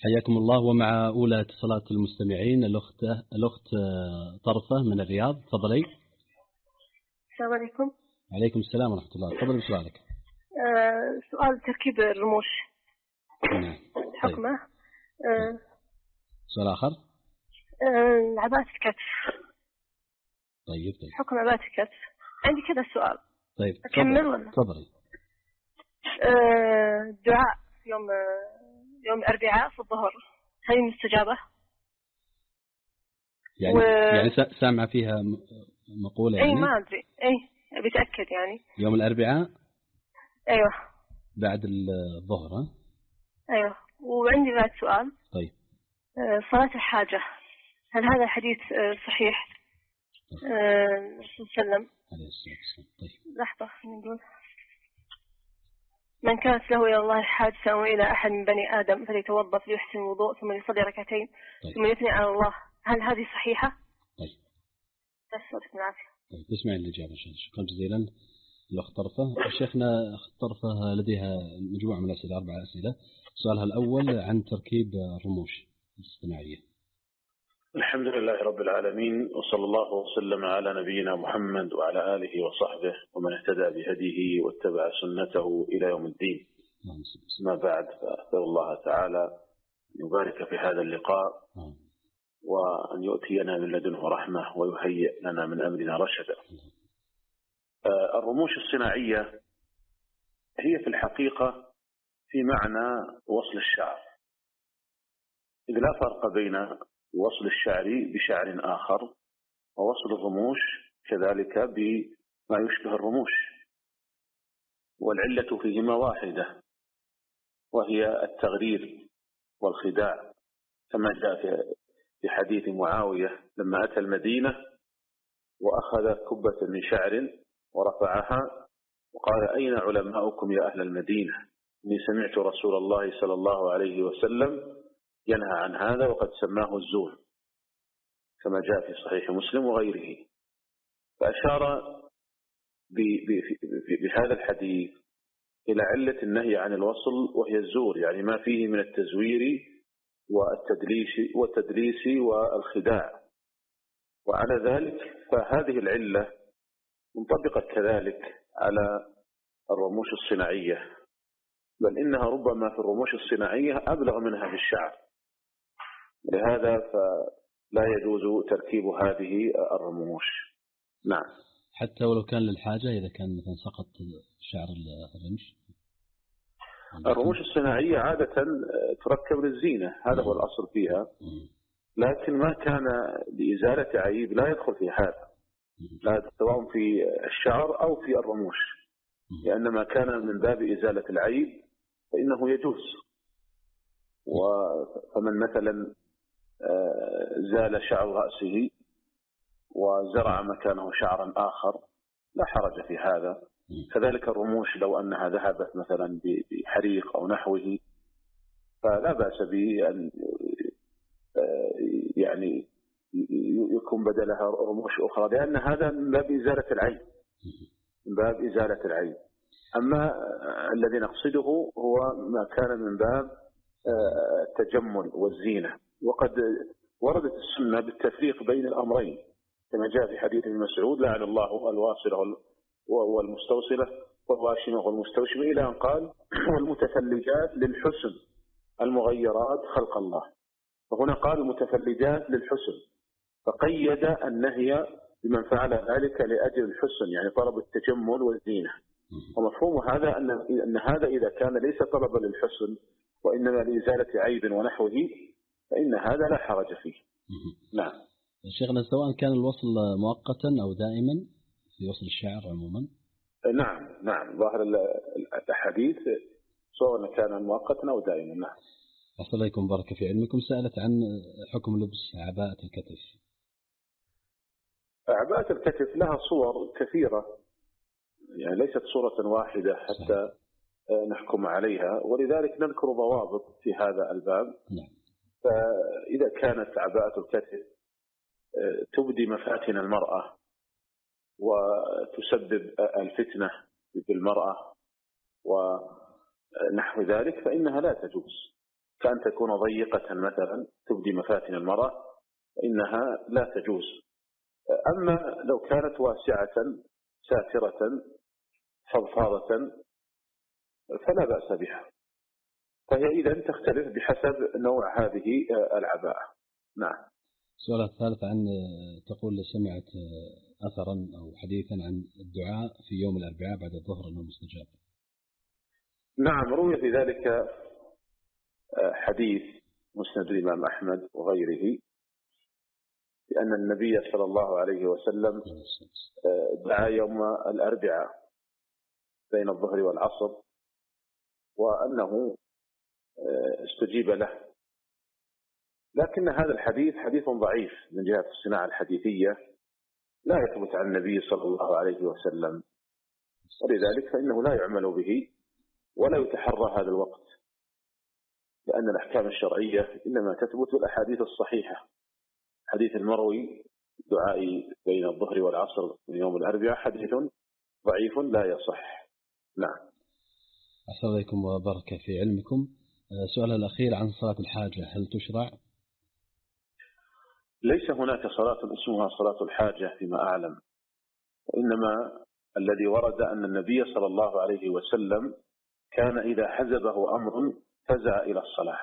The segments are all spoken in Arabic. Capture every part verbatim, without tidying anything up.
حياكم الله. ومع أولى اتصالات المستمعين الأخت الأخت طرفة من الرياض، تفضلي. السلام عليكم. عليكم السلام ورحمة الله، تفضلي بسؤالك. آه سؤال تركيب الرموش. نعم. حكمه. آه سؤال آخر. آه عباءة الكتف. طيب طيب. حكم عباءة الكتف. عندي كذا سؤال. طيب أكمل ولا؟ تفضلي. آه دعاء يوم يوم الأربعاء في الظهر، هل مستجابة؟ يعني و... يعني سامعة فيها مقولة يعني؟ أي ما أدري، أي بتأكد يعني. يوم الأربعاء؟ أيوة. بعد الظهر ها؟ أيوة. وعندي بعد سؤال. طيب. آه صلاة الحاجة، هل هذا الحديث آه صحيح؟ الرسول صلى الله عليه وسلم. عليه الصلاة والسلام. طيب. لحظة نقول. من كانت له إلى الله حاجة وإلى أحد من بني آدم فليتوضأ فليحسن الوضوء ثم يصلي ركعتين. طيب. ثم يثني على الله، هل هذه صحيحة؟ طيب. يعطيكم العافية. طيب تسمعين الإجابة. شكرا جزيلا الأخت طرفة. شيخنا أخت طرفة لديها مجموعة من الأسئلة، أربع أسئلة. سؤالها الأول عن تركيب الرموش الاصطناعية. الحمد لله رب العالمين، وصلى الله وسلم على نبينا محمد وعلى آله وصحبه ومن اهتدى بهديه واتبع سنته إلى يوم الدين. ما بعد، فأسأل الله تعالى أن يبارك في هذا اللقاء وأن يؤتينا من لدنه رحمة ويهيئ لنا من أمرنا رشدا. الرموش الصناعية هي في الحقيقة في معنى وصل الشعر، إذ لا فرق بين وصل الشعر بشعر آخر ووصل الرموش كذلك بما يشبه الرموش، والعلة فيهما واحدة وهي التغرير والخداع، كما جاء في حديث معاوية لما أتى المدينة وأخذ كبة من شعر ورفعها وقال: أين علماؤكم يا أهل المدينة؟ إني سمعت رسول الله صلى الله عليه وسلم ينهى عن هذا وقد سماه الزور، كما جاء في صحيح مسلم وغيره. فأشار بهذا الحديث إلى علة النهي عن الوصل وهي الزور، يعني ما فيه من التزوير والتدليس والتدليس والخداع. وعلى ذلك فهذه العلة منطبقة كذلك على الرموش الصناعية، بل إنها ربما في الرموش الصناعية أبلغ منها في الشعر، لهذا فلا يجوز تركيب هذه الرموش. نعم. حتى ولو كان للحاجة، إذا كان مثلا سقط شعر الرمش. الرموش الصناعية عادة تركب للزينة، هذا هو الأصل فيها، لكن ما كان لإزالة عيب لا يدخل في هذا، لا سواء في الشعر أو في الرموش، لأن ما كان من باب إزالة العيب فإنه يجوز. فمن مثلا زال شعر رأسه وزرع مكانه شعرا آخر لا حرج في هذا. كذلك الرموش لو أنها ذهبت مثلا بحريق أو نحوه فلا بأس بأن يعني يكون بدلها رموش أخرى، لأن هذا من باب إزالة العيب، من باب إزالة العيب. أما الذي نقصده هو ما كان من باب التجمل والزينة، وقد وردت السنة بالتفريق بين الأمرين، كما جاء في حديث ابن مسعود: لعن الله الواصلة والمستوصلة والواشمة والمستوشمة، إلى أن قال: والمتفلجات للحسن المغيرات خلق الله. فهنا قال المتفلجات للحسن، فقيد النهي بمن فعل ذلك لأجل الحسن، يعني طلب التجمل والزينة. ومفهوم هذا أن أن هذا إذا كان ليس طلبا للحسن وإنما لإزالة عيب ونحوه فإن هذا لا حرج فيه. نعم. شيخنا، سواء كان الوصل مؤقتا أو دائما في وصل الشعر عموما؟ نعم نعم، ظاهر الحديث سواء كان مؤقتا أو دائما. نعم. أحسن الله بارك في علمكم. سألت عن حكم لبس عباءة الكتف. عباءة الكتف لها صور كثيرة، يعني ليست صورة واحدة حتى صحيح. نحكم عليها، ولذلك نذكر ضوابط في هذا الباب. نعم. فإذا كانت عباءة الكتف تبدي مفاتن المرأة وتسبب الفتنة بالمرأة ونحو ذلك فإنها لا تجوز. كأن تكون ضيقة مثلا تبدي مفاتن المرأة إنها لا تجوز. أما لو كانت واسعة ساترة فضفاضة فلا بأس بها، فهي إذا تختلف بحسب نوع هذه العباءة. نعم. السؤال الثالث عن تقول سمعت أثرا أو حديثا عن الدعاء في يوم الأربعاء بعد الظهر أنه مستجاب. نعم، روي في ذلك حديث مسند الإمام أحمد وغيره بأن النبي صلى الله عليه وسلم دعا يوم الأربعاء بين الظهر والعصر وأنه استجيب له، لكن هذا الحديث حديث ضعيف من جهة الصناعة الحديثية، لا يثبت عن النبي صلى الله عليه وسلم، ولذلك فإنه لا يعمل به ولا يتحرى هذا الوقت، لأن الأحكام الشرعية إنما تثبت الأحاديث الصحيحة. حديث المروي دعاء بين الظهر والعصر من يوم الأربعاء حديث ضعيف لا يصح. نعم. أحسن عليكم وبارك في علمكم. سؤال الأخير عن صلاة الحاجة، هل تشرع؟ ليس هناك صلاة اسمها صلاة الحاجة فيما أعلم، وإنما الذي ورد أن النبي صلى الله عليه وسلم كان إذا حزبه أمر فزع إلى الصلاة.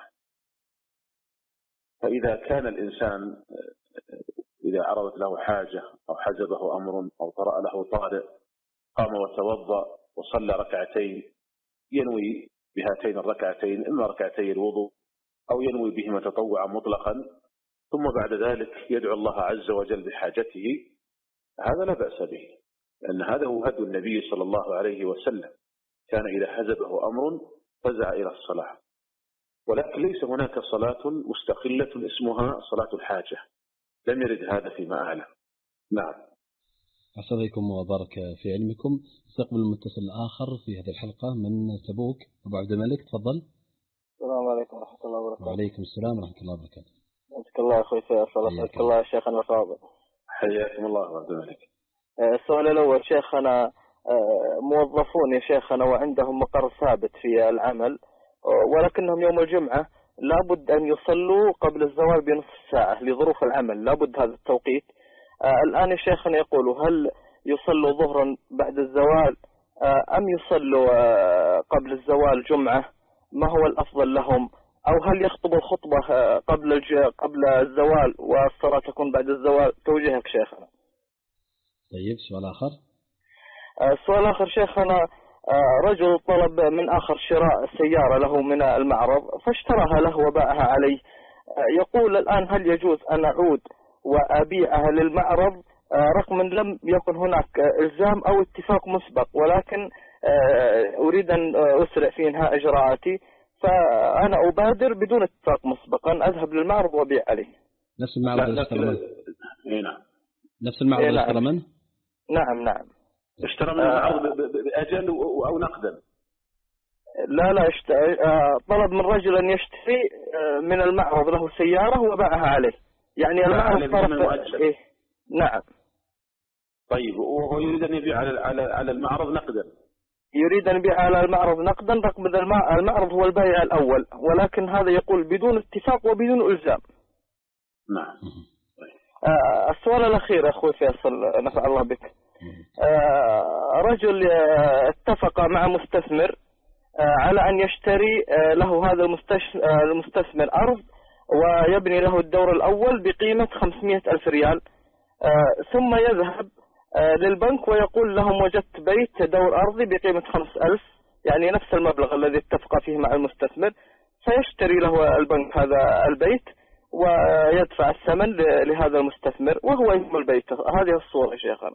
فإذا كان الإنسان إذا عرضت له حاجة أو حزبه أمر أو طرأ له طارئ قام وتوضأ وصلى ركعتين ينوي بهاتين الركعتين إما ركعتي الوضوء أو ينوي بهما تطوعا مطلقا، ثم بعد ذلك يدعو الله عز وجل بحاجته، هذا لا بأس به، لأن هذا هو هدي النبي صلى الله عليه وسلم، كان إذا حزبه أمر فزع إلى الصلاة. ولكن ليس هناك صلاة مستقلة اسمها صلاة الحاجة، لم يرد هذا فيما أعلم. نعم. أحسن عليكم وبارك في علمكم. استقبل المتصل الآخر في هذه الحلقة من تبوك، أبو عبد الملك، تفضل. السلام عليكم ورحمة الله وبركاته. وعليكم السلام ورحمة الله وبركاته. أنتك الله أخوي فيصل، أسألك الله شيخنا الفاضل. حياكم الله أبو عبد الملك. السؤال الأول، شيخنا موظفون يا شيخنا وعندهم مقر ثابت في العمل، ولكنهم يوم الجمعة لابد أن يصلوا قبل الزوال بنصف ساعة لظروف العمل، لابد هذا التوقيت. الآن يا شيخنا يقولوا هل يصلوا ظهرا بعد الزوال أم يصلوا قبل الزوال جمعة؟ ما هو الأفضل لهم؟ أو هل يخطبوا الخطبة قبل قبل الزوال والصلاة تكون بعد الزوال؟ توجيهك شيخنا. طيب، سؤال آخر. السؤال الآخر شيخنا، رجل طلب من آخر شراء سيارة له من المعرض فاشتراها له وباعها عليه، يقول الآن هل يجوز أن أعود وأبيعها للمعرض رغم أن لم يكن هناك إلزام أو اتفاق مسبق، ولكن أريد أن أسرع في إنهاء إجراءاتي، فأنا أبادر بدون اتفاق مسبق أن أذهب للمعرض وأبيع عليه. نفس المعرض اللي اشترى منه؟ نعم. نفس المعرض اللي اشترى منه؟ نعم نعم. اشترى من المعرض بأجل أو نقدا؟ لا لا اشت... طلب من رجل أن يشتري من المعرض له سيارة وباعها عليه، يعني المعرض طرف إيه؟ نعم. طيب، وهو يريد أن يبيع على على على المعرض نقدا؟ يريد أن يبيع على المعرض نقدا رغم أن المعرض هو البائع الأول، ولكن هذا يقول بدون اتفاق وبدون إلزام. نعم. آه السؤال الأخير أخوي فيصل نفع الله بك. آه رجل اتفق مع مستثمر آه على أن يشتري آه له هذا المستثمر أرض ويبني له الدور الأول بقيمة خمسمائة ألف ريال، آه ثم يذهب آه للبنك ويقول لهم وجدت بيت دور أرضي بقيمة خمس ألف، يعني نفس المبلغ الذي اتفق فيه مع المستثمر، فيشتري له البنك هذا البيت ويدفع الثمن لهذا المستثمر وهو يهم البيت. هذه الصورة شيخنا.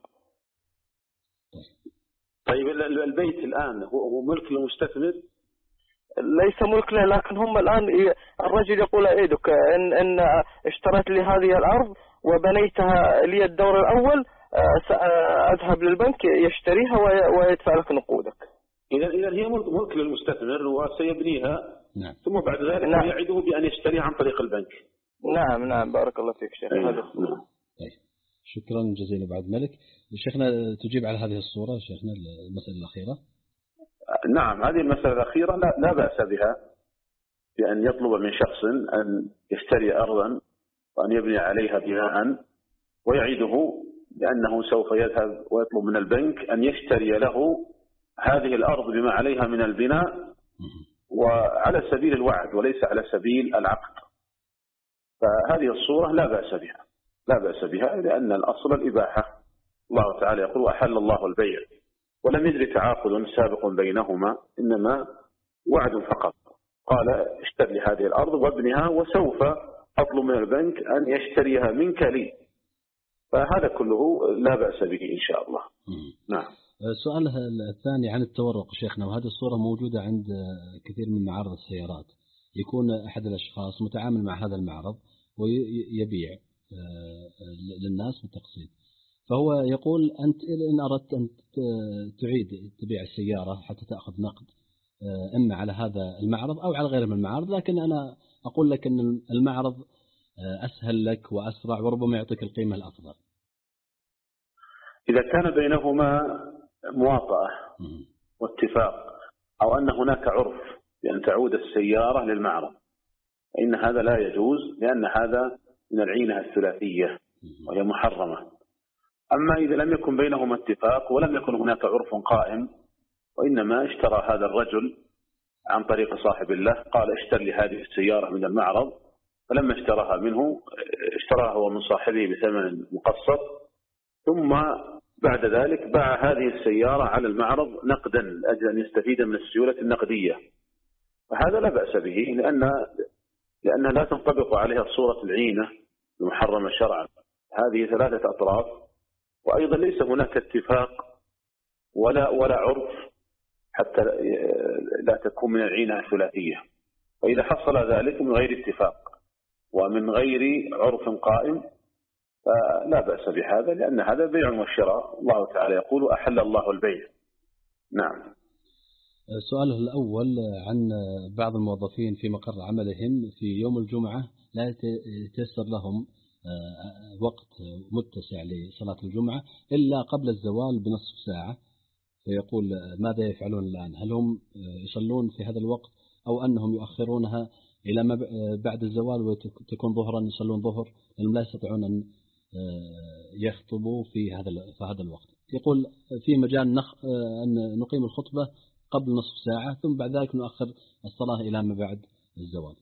طيب، البيت الآن هو ملك للمستثمر؟ ليس ملك له، لكن هم الآن الرجل يقول أيدك إن, إن اشتريت لي هذه الأرض وبنيتها لي الدور الأول، أذهب للبنك يشتريها ويدفع لك نقودك. إذا إذا هي ملك للمستثمر وسيبنيها. نعم. ثم بعد ذلك نعم. يعده بأن يشتريها عن طريق البنك. نعم نعم، بارك الله فيك شيخ. نعم. هذا طيب، شكرا جزيلا أبو عبد الملك. شيخنا تجيب على هذه الصورة شيخنا المسألة الأخيرة؟ نعم، هذه المسألة الأخيرة لا, لا بأس بها، بأن يطلب من شخص أن يشتري أرضا وأن يبني عليها بناء، ويعيده بأنه سوف يذهب ويطلب من البنك أن يشتري له هذه الأرض بما عليها من البناء، وعلى سبيل الوعد وليس على سبيل العقد. فهذه الصورة لا بأس بها، لا بأس بها لأن الأصل الإباحة. الله تعالى يقول: أحل الله البيع، ولم يجري تعاقد سابق بينهما، إنما وعد فقط. قال: اشتري هذه الأرض وابنها، وسوف أطلب من البنك أن يشتريها منك لي. فهذا كله لا بأس به إن شاء الله. نعم. السؤال الثاني عن التورق شيخنا، وهذه الصورة موجودة عند كثير من معارض السيارات. يكون أحد الأشخاص متعامل مع هذا المعرض ويبيع للناس بالتقسيط، فهو يقول: أنت إن أردت أن تعيد تبيع السيارة حتى تأخذ نقد إما على هذا المعرض أو على غيره من المعارض، لكن أنا أقول لك أن المعرض أسهل لك وأسرع وربما يعطيك القيمة الأفضل. إذا كان بينهما مواطأة واتفاق، أو أن هناك عرف بأن تعود السيارة للمعرض، فإن هذا لا يجوز، لأن هذا من العينة الثلاثية وهي محرمة. أما إذا لم يكن بينهما اتفاق ولم يكن هناك عرف قائم، وإنما اشترى هذا الرجل عن طريق صاحب الله، قال: اشتر لي هذه السيارة من المعرض، فلما اشتراها منه اشتراها هو من صاحبه بثمن مقسط، ثم بعد ذلك باع هذه السيارة على المعرض نقدا لأجل أن يستفيد من السيولة النقدية. فهذا لا بأس به، لأن لأنها لا تنطبق عليها صورة العينة المحرمة شرعا. هذه ثلاثة أطراف، وأيضا ليس هناك اتفاق ولا ولا عرف حتى لا تكون من العينة الثلاثية. وإذا حصل ذلك من غير اتفاق ومن غير عرف قائم فلا بأس بهذا، لأن هذا بيع وشراء. الله تعالى يقول: أحل الله البيع. نعم. السؤال الأول عن بعض الموظفين في مقر عملهم في يوم الجمعة لا يتيسر لهم وقت متسع لصلاة الجمعة إلا قبل الزوال بنصف ساعة، فيقول: ماذا يفعلون الآن؟ هل هم يصلون في هذا الوقت أو أنهم يؤخرونها إلى ما بعد الزوال وتكون ظهرا يصلون ظهر، لأنهم لا يستطيعون أن يخطبوا في هذا في هذا الوقت؟ يقول: في مجال نخ... أن نقيم الخطبة قبل نصف ساعة ثم بعد ذلك نؤخر الصلاة إلى ما بعد الزوال.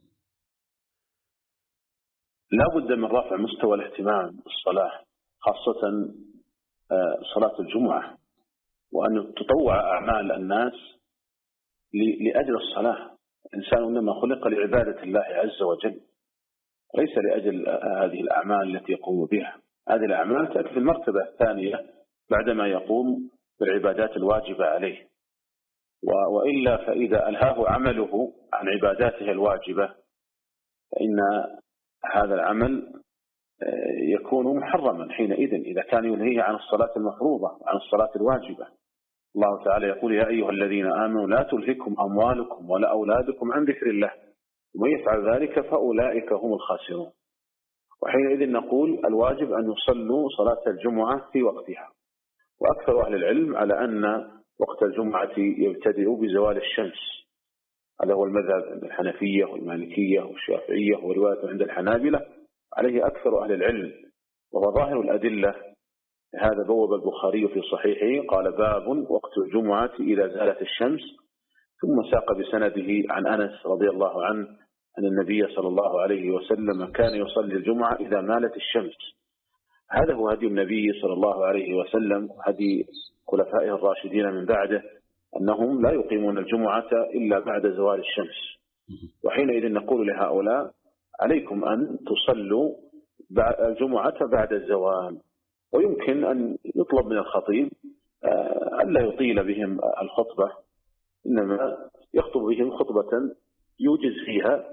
لا بد من رفع مستوى الاهتمام بالصلاة، خاصة صلاة الجمعة، وأن تطوع أعمال الناس لأجل الصلاة. الإنسان إنما خلق لعبادة الله عز وجل، ليس لأجل هذه الأعمال التي يقوم بها. هذه الأعمال تأتي في المرتبة الثانية بعدما يقوم بالعبادات الواجبة عليه، وإلا فإذا ألهاه عمله عن عباداته الواجبة فإن هذا العمل يكون محرما حينئذ، إذا كان ينهيه عن الصلاة المفروضة وعن الصلاة الواجبة. الله تعالى يقول: يا أيها الذين آمنوا لا تلهكم أموالكم ولا أولادكم عن ذكر الله ومن يفعل ذلك فأولئك هم الخاسرون. وحينئذ نقول: الواجب أن يصلوا صلاة الجمعة في وقتها. وأكثر أهل العلم على أن وقت الجمعة يبتدئ بزوال الشمس، هذا هو المذهب الحنفية والمالكية والشافعية ورواية عند الحنابلة، عليه أكثر أهل العلم، وهو ظاهر الأدلة. هذا بوب البخاري في صحيحه قال: باب وقت الجمعة إذا زالت الشمس، ثم ساق بسنده عن أنس رضي الله عنه أن النبي صلى الله عليه وسلم كان يصلي الجمعة إذا مالت الشمس. هذا هو هدي النبي صلى الله عليه وسلم، هدي خلفائه الراشدين من بعده، أنهم لا يقيمون الجمعة إلا بعد زوال الشمس. وحينئذ نقول لهؤلاء: عليكم أن تصلوا الجمعة بعد الزوال. ويمكن أن يطلب من الخطيب ألا يطيل بهم الخطبة، إنما يخطب بهم خطبة يوجز فيها.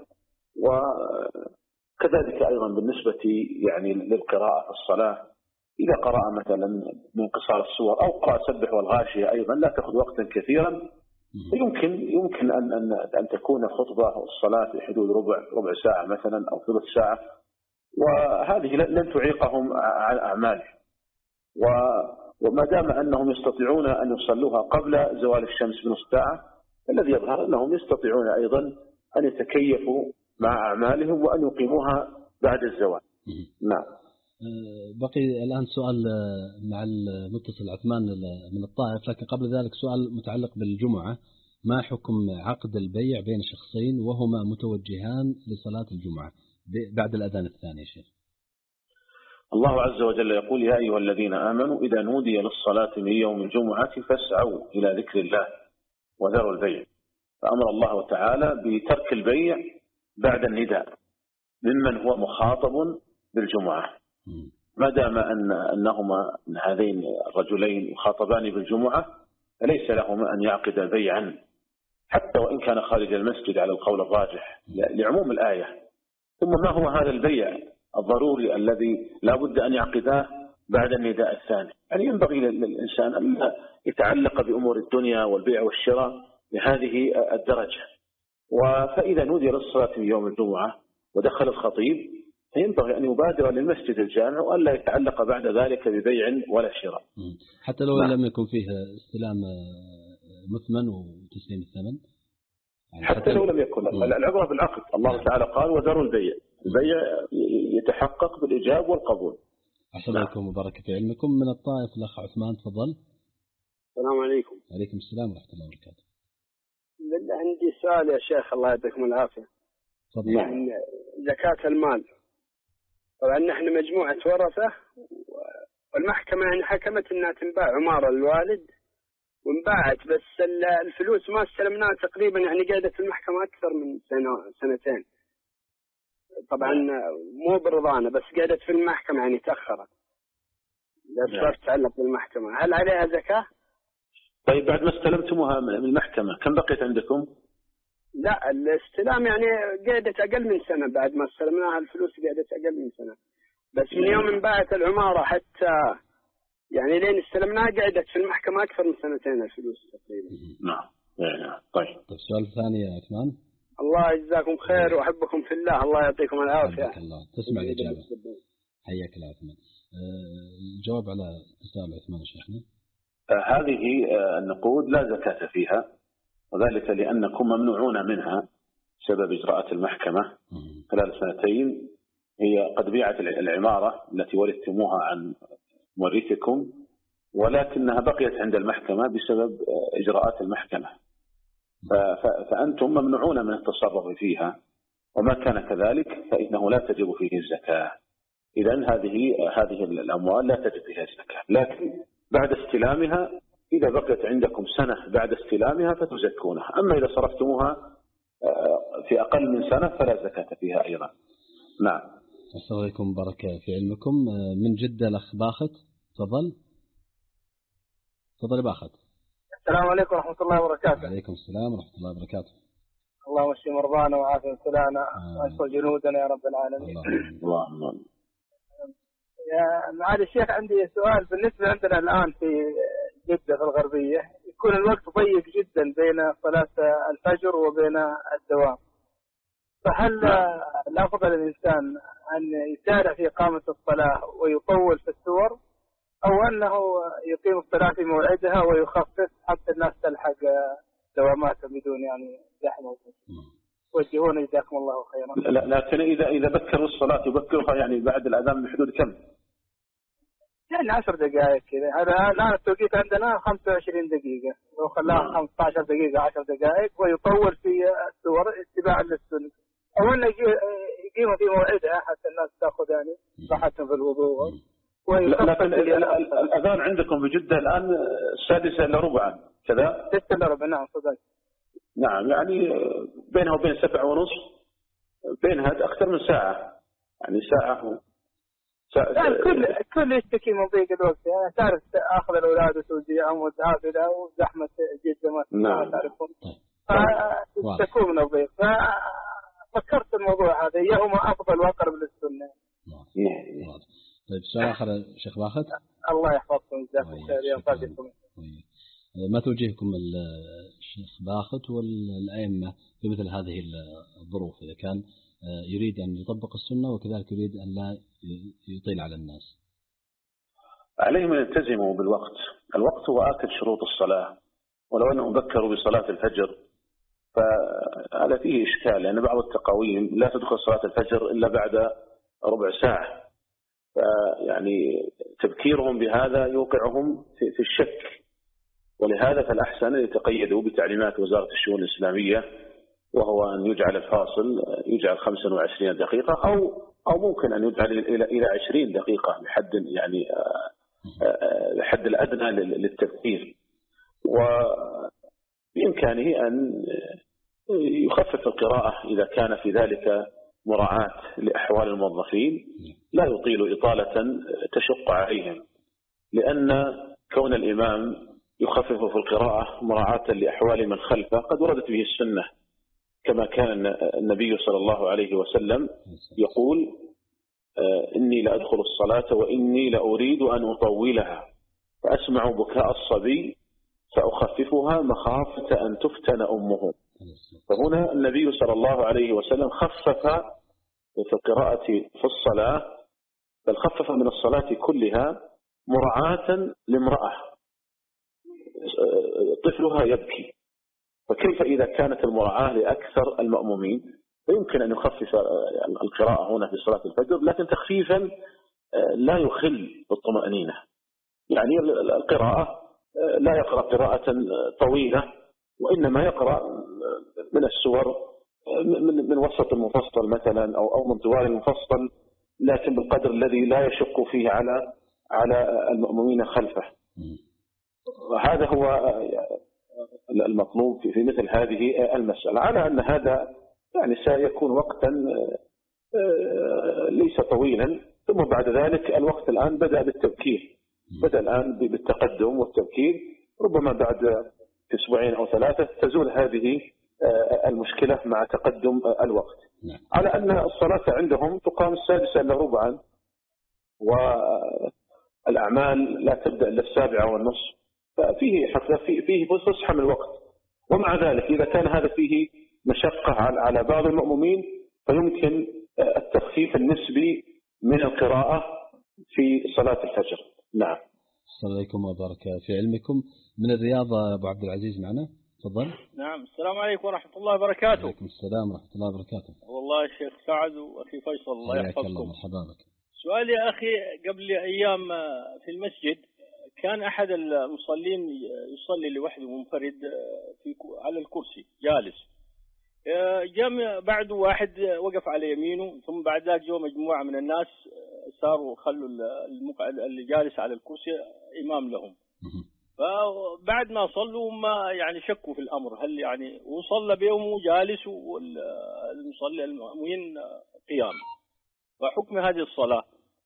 وكذلك أيضا بالنسبة يعني للقراءة في الصلاة، إذا قرأ مثلا من قصار السور أو قرأ سبح والغاشية أيضا لا تأخذ وقتا كثيرا، يمكن يمكن أن أن أن تكون الخطبة الصلاة في حدود ربع ربع ساعة مثلا أو ثلث ساعة، وهذه لن تعيقهم عن أعماله. وما دام أنهم يستطيعون أن يصلوها قبل زوال الشمس بنصف ساعة، الذي يظهر أنهم يستطيعون أيضا أن يتكيفوا مع أعمالهم وأن يقيموها بعد الزوال. نعم. بقي الآن سؤال مع المتصل عثمان من الطائف، لكن قبل ذلك سؤال متعلق بالجمعة. ما حكم عقد البيع بين شخصين وهما متوجهان لصلاة الجمعة بعد الأذان الثاني شيخ؟ الله عز وجل يقول: يا أيها الذين آمنوا إذا نودي للصلاة من يوم الجمعة فاسعوا إلى ذكر الله وذروا البيع. فأمر الله تعالى بترك البيع بعد النداء ممن هو مخاطب بالجمعة، ما دام أن أنهما هذين الرجلين مخاطبان بالجمعة فليس لهما أن يعقد بيعا حتى وإن كان خارج المسجد على القول الراجح لعموم الآية. ثم ما هو هذا البيع الضروري الذي لا بد أن يعقداه بعد النداء الثاني؟ يعني ينبغي للإنسان أن يتعلق بأمور الدنيا والبيع والشراء لهذه الدرجة. فإذا نودي للصلاة في يوم الجمعة ودخل الخطيب فينبغي أن يبادر للمسجد الجامع وألا يتعلق بعد ذلك ببيع ولا شراء، حتى لو لم يكن فيه استلام مثمن وتسليم الثمن. يعني حتى, حتى لو لم يكن. العبرة بالعقد. الله تعالى قال: وذروا البيع. البيع يتحقق بالإجاب والقبول. أحسن عليكم وبارك في علمكم. من الطائف الأخ عثمان تفضل. السلام عليكم. عليكم السلام ورحمة الله وبركاته. عندي سؤال يا شيخ الله يعطيكم العافية. تفضل. يعني زكاة المال، طبعا نحن مجموعة ورثة والمحكمة يعني حكمت انها تنباع عمارة للوالد وانباعت، بس الفلوس ما استلمناها تقريبا يعني قعدت المحكمة أكثر من سنة سنتين. طبعا مو برضانا بس قعدت في المحكمة يعني تأخرت لأسباب تتعلق بالمحكمة. هل عليها زكاة؟ طيب بعد ما استلمتموها من المحكمة كم بقيت عندكم؟ لا الاستلام يعني قعدت أقل من سنة، بعد ما استلمناها الفلوس قعدت أقل من سنة، بس من يوم انباعت العمارة حتى يعني لين استلمناها قعدت في المحكمة أكثر من سنتين الفلوس تقريبا. نعم. طيب. طيب السؤال الثاني يا عثمان. الله يجزاكم خير وأحبكم في الله، الله يعطيكم العافية. حياك الله. تسمع الإجابة. حياك الله عثمان. الجواب على سؤال عثمان شيخنا. هذه النقود لا زكاة فيها، وذلك لأنكم ممنوعون منها بسبب إجراءات المحكمة خلال سنتين. هي قد بيعت العمارة التي ورثتموها عن مورثكم، ولكنها بقيت عند المحكمة بسبب إجراءات المحكمة، فأنتم ممنوعون من التصرف فيها، وما كان كذلك فإنه لا تجب فيه الزكاة. إذن هذه هذه الأموال لا تجب فيها الزكاة، لكن بعد استلامها إذا بقيت عندكم سنة بعد استلامها فتزكونها. أما إذا صرفتموها في أقل من سنة فلا زكاة فيها أيضا. نعم. السلام عليكم بركة في علمكم. من جدة الأخ باخت تفضل. تفضل باخت. السلام عليكم ورحمة الله وبركاته. وعليكم السلام ورحمة الله وبركاته. اللهم اشف مرضانا وعافنا ابتلانا واشف جنودنا يا رب العالمين. اللهم. يا معالي الشيخ عندي سؤال. بالنسبة عندنا الآن في جدة في الغربية يكون الوقت ضيق جدا بين صلاة الفجر وبين الدوام، فهل الأفضل الإنسان أن يسارع في إقامة الصلاة ويطول في السور، أو أنه يقيم الصلاة في موعدها ويخفف حتى الناس تلحق دواماتها بدون يعني زحمة؟ وجهونا جزاكم الله خيرا. لا لكن إذا إذا بكروا الصلاة يبكرها يعني بعد الأذان بحدود كم؟ يعني عشر دقائق كذا. هذا الآن التوقيت عندنا خمسة وعشرين دقيقة، لو خلاها خمسة عشر دقيقة عشر دقائق ويطول في السور اتباعا للسنة، أو أنه يقيموا في موعدها حتى الناس تأخذ يعني راحتهم في الوضوء. لكن الأذان عندكم بجدة الآن السادسة إلا ربع كذا؟ ستة إلا ربع. نعم صدق. نعم يعني بينها وبين سبعة ونصف بينها أكثر من ساعة، يعني ساعة. يعني كل كل يشتكي من ضيق الوقت، يعني تعرف أخذ الأولاد وتوزيعهم وتعافيها وزحمة جدا ما تعرفون، فيشتكون من الضيق. ففكرت الموضوع هذا يوم أفضل وأقرب للسنة. طيب سؤال آخر شيخ باخت. الله يحفظكم جزاكم خير يا فاضلكم. ما توجيهكم الشيخ باخت والأئمة في مثل هذه الظروف إذا كان يريد أن يطبق السنة وكذلك يريد أن لا يطيل على الناس؟ عليهم أن يلتزموا بالوقت. الوقت هو آكد شروط الصلاة، ولو أنهم بكروا بصلاة الفجر فهذا فيه إشكال، لأن بعض التقاويم لا تدخل صلاة الفجر إلا بعد ربع ساعة، فيعني تبكيرهم بهذا يوقعهم في الشك، ولهذا فالأحسن أن يتقيدوا بتعليمات وزارة الشؤون الإسلامية، وهو أن يجعل الفاصل يجعل خمسة وعشرين دقيقة، أو أو ممكن أن يجعل إلى إلى عشرين دقيقة بحد يعني الحد الأدنى للتبكير، وبإمكانه أن يخفف القراءة إذا كان في ذلك مراعاة لأحوال الموظفين، لا يطيل إطالة تشق عليهم، لأن كون الإمام يخفف في القراءة مراعاة لأحوال من خلفه قد وردت به السنة، كما كان النبي صلى الله عليه وسلم يقول: إني لأدخل الصلاة وإني لأريد أن أطولها فأسمع بكاء الصبي فأخففها مخافة أن تفتن أمه. فهنا النبي صلى الله عليه وسلم خفف في القراءة في الصلاة، بل خفف من الصلاة كلها مراعاة لامرأة طفلها يبكي، فكيف إذا كانت المراعاة لأكثر المأمومين؟ فيمكن أن يخفف القراءة هنا في صلاة الفجر، لكن تخفيفا لا يخل بالطمأنينة، يعني القراءة لا يقرأ قراءة طويلة، وإنما يقرأ من السور من وسط المفصل مثلا أو أو من طوال المفصل، لكن بالقدر الذي لا يشق فيه على على المأمومين خلفه. وهذا هو المطلوب في مثل هذه المسألة، على أن هذا يعني سيكون وقتا ليس طويلا، ثم بعد ذلك الوقت الآن بدأ بالتبكير، بدأ الآن بالتقدم والتبكير، ربما بعد أسبوعين أو ثلاثة تزول هذه المشكلة مع تقدم الوقت، على أن الصلاة عندهم تقام السادسة إلا ربعا، والأعمال لا تبدأ إلا السابعة والنصف، ففيه فيه فيه فسحة من الوقت. ومع ذلك إذا كان هذا فيه مشقة على بعض المأمومين فيمكن التخفيف النسبي من القراءة في صلاة الفجر. نعم. السلام عليكم وبارك في علمكم. من الرياض أبو عبد العزيز معنا، تفضل. نعم. السلام عليكم ورحمة الله وبركاته. وعليكم السلام ورحمة الله وبركاته. والله الشيخ سعد وأخي فيصل الله يحفظكم. الله مرحبا بك. سؤالي يا أخي، قبل أيام في المسجد كان أحد المصلين يصلي لوحده منفرد في على الكرسي جالس، جاء بعده واحد وقف على يمينه، ثم بعد ذلك جو مجموعة من الناس صاروا خلوا المقعد اللي جالس على الكرسي إمام لهم، فبعد ما صلوا ما يعني شكوا في الأمر، هل يعني وصلى بهم جالس والمصلي المؤمنين قيام، فحكم هذه الصلاة.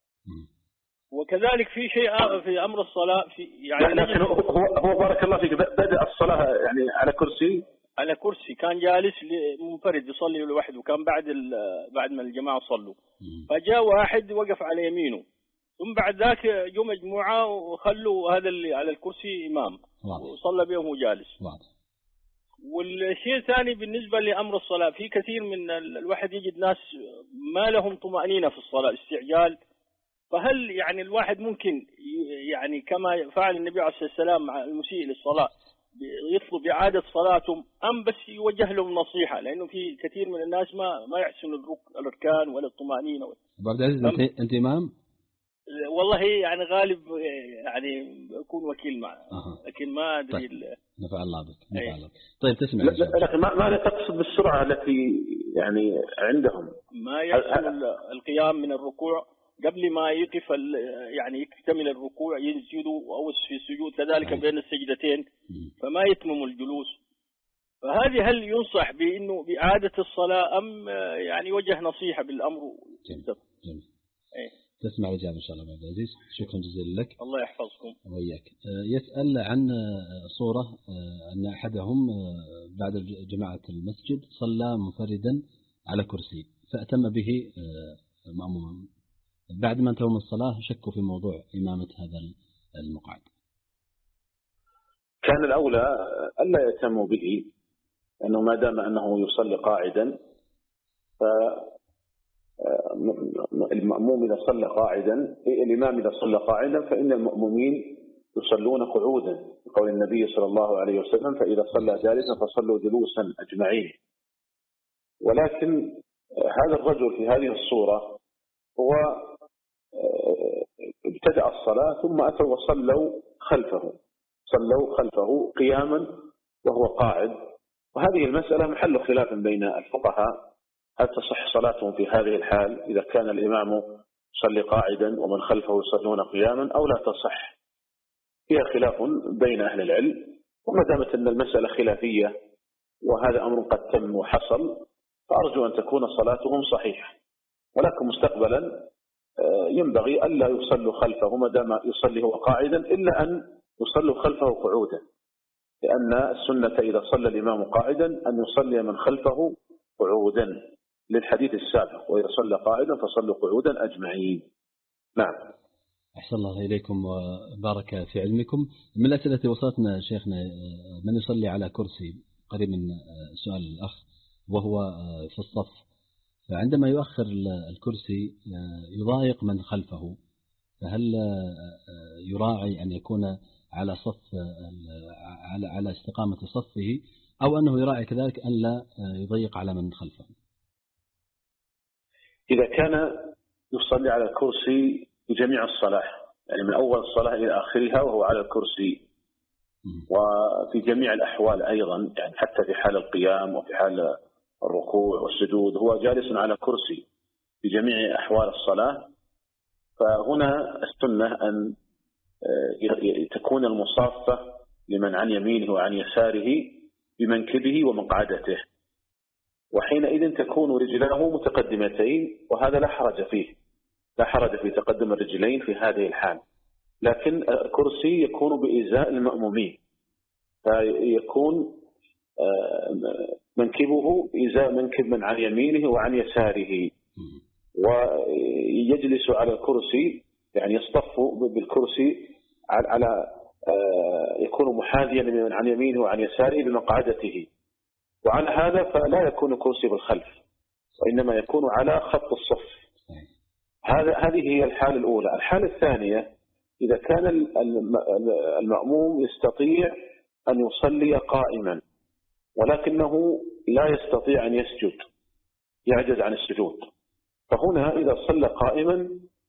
وكذلك في شيء في أمر الصلاة في يعني لكن هو هو بارك الله فيك بدأ الصلاة يعني على كرسي على كرسي، كان جالس منفرد يصلي لوحده، وكان بعد بعد ما الجماعة صلوا، فجاء واحد وقف على يمينه، ثم بعد ذاك جو مجموعة وخلوا هذا اللي على الكرسي إمام وصلى بهم وجالس. والشيء الثاني بالنسبة لأمر الصلاة، في كثير من الواحد يجد ناس ما لهم طمأنينة في الصلاة، استعجال، فهل يعني الواحد ممكن يعني كما فعل النبي عليه الصلاة والسلام مع المسيء للصلاة يطلب إعادة صلاتهم، أم بس يوجه لهم نصيحة، لأنه في كثير من الناس ما ما يحسنوا الأركان ولا الطمأنينة. أبو عبد العزيز أنت أنت إمام؟ والله يعني غالب يعني أكون وكيل معه، أه. لكن ما أدري. طيب. نفع الله بك. نفع الله بك. طيب تسمع. لكن ما ما تقصد بالسرعة التي يعني عندهم؟ ما يحسن القيام من الركوع قبل ما يقف يعني يكتمل الركوع يسجد أو في السجود، كذلك بين السجدتين فما يتمم الجلوس. فهذه هل ينصح بأنه بإعادة الصلاة أم يعني وجه نصيحة بالأمر؟ جميل. جميل. أيه. تسمع الإجابة إن شاء الله عبد العزيز. شكرا جزيلا لك. الله يحفظكم. وإياك. يسأل عن صورة أن أحدهم بعد جماعة المسجد صلى منفردا على كرسي فأتم به مأموما، بعد ما انتهوا من الصلاة شكوا في موضوع إمامة هذا المقعد. كان الأولى ألا يتموا به، لأنه ما دام أنه يصلي قاعدا، فالمأموم إذا صلى قاعدا الإمام إذا صلى قاعدا فإن المأمومين يصلون قعودا، قول النبي صلى الله عليه وسلم: فإذا صلى جالسا فصلوا جلوسا أجمعين. ولكن هذا الرجل في هذه الصورة هو ابتدأ الصلاة ثم أتوا وصلوا خلفه صلوا خلفه قياما وهو قاعد، وهذه المسألة محل خلاف بين الفقهاء: هل تصح صلاتهم في هذه الحال إذا كان الإمام يصلي قاعدا ومن خلفه يصلون قياما أو لا تصح؟ فيها خلاف بين أهل العلم، وما دامت أن المسألة خلافية وهذا أمر قد تم وحصل فأرجو أن تكون صلاتهم صحيحة. ولكن مستقبلا ينبغي ألا يصلوا خلفه ما دام يصلي هو قاعدا، إلا أن يصلوا خلفه قعودا، لأن السنة إذا صلى الإمام قاعدا أن يصلي من خلفه قعودا للحديث السابق: وإذا صلى قاعدا فصلوا قعودا أجمعين. نعم. أحسن الله إليكم وبارك في علمكم. من الأسئلة التي وصلتنا شيخنا: من يصلي على كرسي، قريب من سؤال الأخ، وهو في الصف، فعندما يؤخر الكرسي يضايق من خلفه، فهل يراعي أن يكون على صف على على استقامة صفه، أو أنه يراعي كذلك أن لا يضيق على من خلفه؟ إذا كان يصلي على الكرسي في جميع الصلاة، يعني من أول الصلاة إلى آخرها وهو على الكرسي، وفي جميع الأحوال أيضا، يعني حتى في حال القيام وفي حال الركوع والسجود هو جالس على كرسي في جميع أحوال الصلاة، فهنا السنة أن تكون المصافة لمن عن يمينه وعن يساره بمنكبه ومقعدته، وحينئذ تكون رجلاه متقدمتين، وهذا لا حرج فيه، لا حرج في تقدم الرجلين في هذه الحال. لكن الكرسي يكون بإزاء المأمومين، فيكون منكبه إزاء منكب من عن يمينه وعن يساره، ويجلس على الكرسي، يعني يصطف بالكرسي على يكون محاذيا من عن يمينه وعن يساره بمقعدته. وعلى هذا فلا يكون الكرسي بالخلف، وإنما يكون على خط الصف. هذا هذه هي الحالة الأولى. الحالة الثانية: إذا كان المأموم يستطيع أن يصلي قائما ولكنه لا يستطيع أن يسجد، يعجز عن السجود، فهنا إذا صلى قائما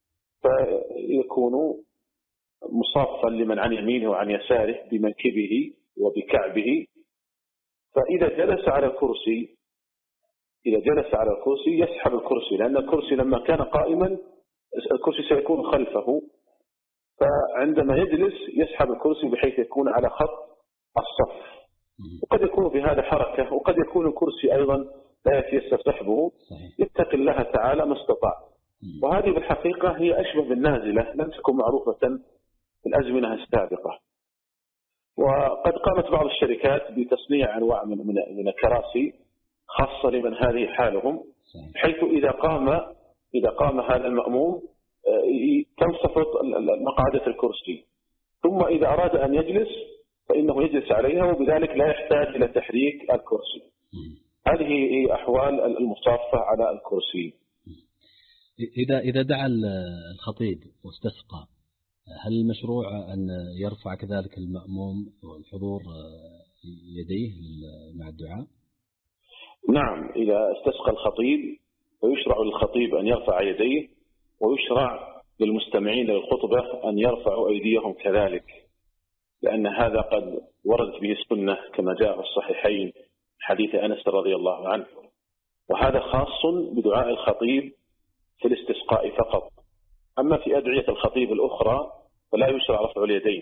فيكون مصافا لمن عن يمينه وعن يساره بمنكبه وبكعبه. فإذا جلس على الكرسي إذا جلس على الكرسي يسحب الكرسي، لأن الكرسي لما كان قائما الكرسي سيكون خلفه، فعندما يجلس يسحب الكرسي بحيث يكون على خط الصف. وقد يكون في هذا حركة، وقد يكون الكرسي أيضا لا يتيسر سحبه، يتقي الله تعالى ما استطاع. وهذه بالحقيقة هي أشبه بالنازلة، لم تكن معروفة في الأزمنة السابقة. وقد قامت بعض الشركات بتصنيع أنواع من من الكراسي خاصة لمن هذه حالهم، حيث إذا قام إذا قام هذا المأموم تنصفط مقعدة الكرسي، ثم إذا أراد أن يجلس فإنه يجلس عليها، وبذلك لا يحتاج إلى تحريك الكرسي. هذه هي أحوال المصافة على الكرسي. إذا إذا دعا الخطيب واستسقى، هل مشروع أن يرفع كذلك المأموم والحضور يديه مع الدعاء؟ نعم، إذا استسقى الخطيب فيشرع للخطيب أن يرفع يديه، ويشرع للمستمعين للخطبة أن يرفعوا أيديهم كذلك، لأن هذا قد وردت به السنة كما جاء في الصحيحين حديث أنس رضي الله عنه. وهذا خاص بدعاء الخطيب في الاستسقاء فقط، أما في أدعية الخطيب الأخرى فلا يشرع رفع اليدين.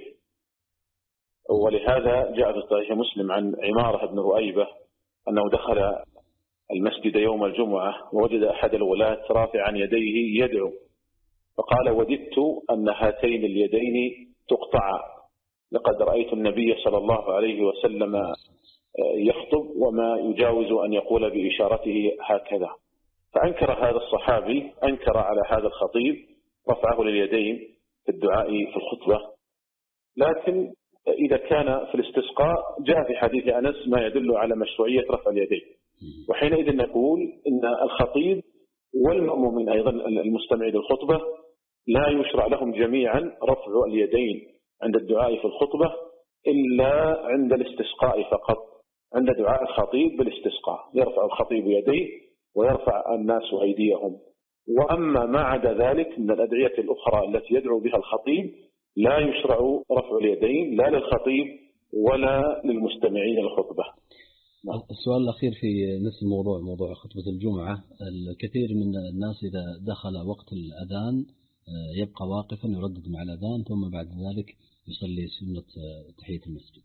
ولهذا جاء في صحيح مسلم عن عمارة بن رؤيبة أنه دخل المسجد يوم الجمعة ووجد أحد الولاة رافعا يديه يدعو، فقال: وددت أن هاتين اليدين تقطعا، لقد رأيت النبي صلى الله عليه وسلم يخطب وما يجاوز أن يقول بإشارته هكذا. فأنكر هذا الصحابي أنكر على هذا الخطيب رفعه لليدين في الدعاء في الخطبة. لكن إذا كان في الاستسقاء جاء في حديث أنس ما يدل على مشروعية رفع اليدين، وحينئذ نقول إن الخطيب والمأمومين أيضا المستمعين للخطبة لا يشرع لهم جميعا رفع اليدين عند الدعاء في الخطبة إلا عند الاستسقاء فقط، عند دعاء الخطيب بالاستسقاء يرفع الخطيب يديه ويرفع الناس أيديهم. وأما ما عدا ذلك من الأدعية الأخرى التي يدعو بها الخطيب لا يشرع رفع اليدين لا للخطيب ولا للمستمعين الخطبة. السؤال الأخير في نفس الموضوع، موضوع خطبة الجمعة. الكثير من الناس إذا دخل وقت الأذان يبقى واقفا يردد مع الأذان ثم بعد ذلك يصلي سنة تحية المسجد.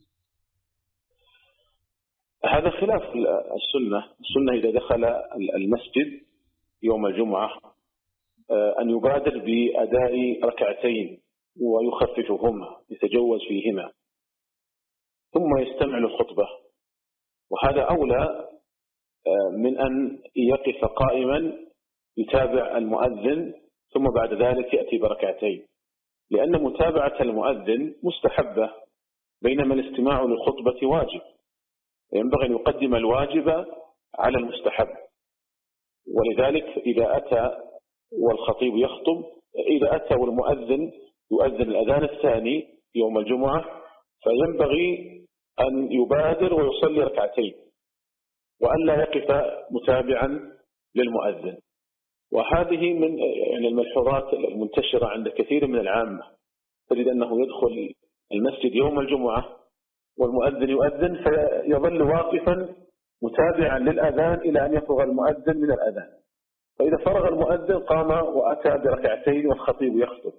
هذا خلاف السنة. السنة إذا دخل المسجد يوم الجمعة أن يبادر بأداء ركعتين ويخففهما يتجوز فيهما ثم يستمع للخطبة، وهذا أولى من أن يقف قائما يتابع المؤذن ثم بعد ذلك يأتي بركعتين، لأن متابعة المؤذن مستحبة بينما الاستماع للخطبة واجب، ينبغي أن يقدم الواجب على المستحب. ولذلك إذا أتى والخطيب يخطب، إذا أتى والمؤذن يؤذن الأذان الثاني يوم الجمعة فينبغي أن يبادر ويصلي ركعتين وأن لا يقف متابعا للمؤذن. وهذه من يعني الملحوظات المنتشرة عند كثير من العامة، تجد أنه يدخل المسجد يوم الجمعة والمؤذن يؤذن فيظل واقفا متابعا للأذان إلى أن يفرغ المؤذن من الأذان، فإذا فرغ المؤذن قام وأتى بركعتين والخطيب يخطب.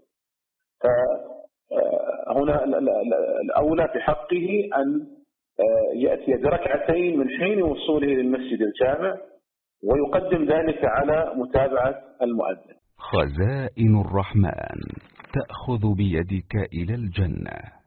فهنا الأولى في حقه أن يأتي بركعتين من حين وصوله للمسجد الجامع ويقدم ذلك على متابعة المؤذن. خزائن الرحمن تأخذ بيدك إلى الجنة.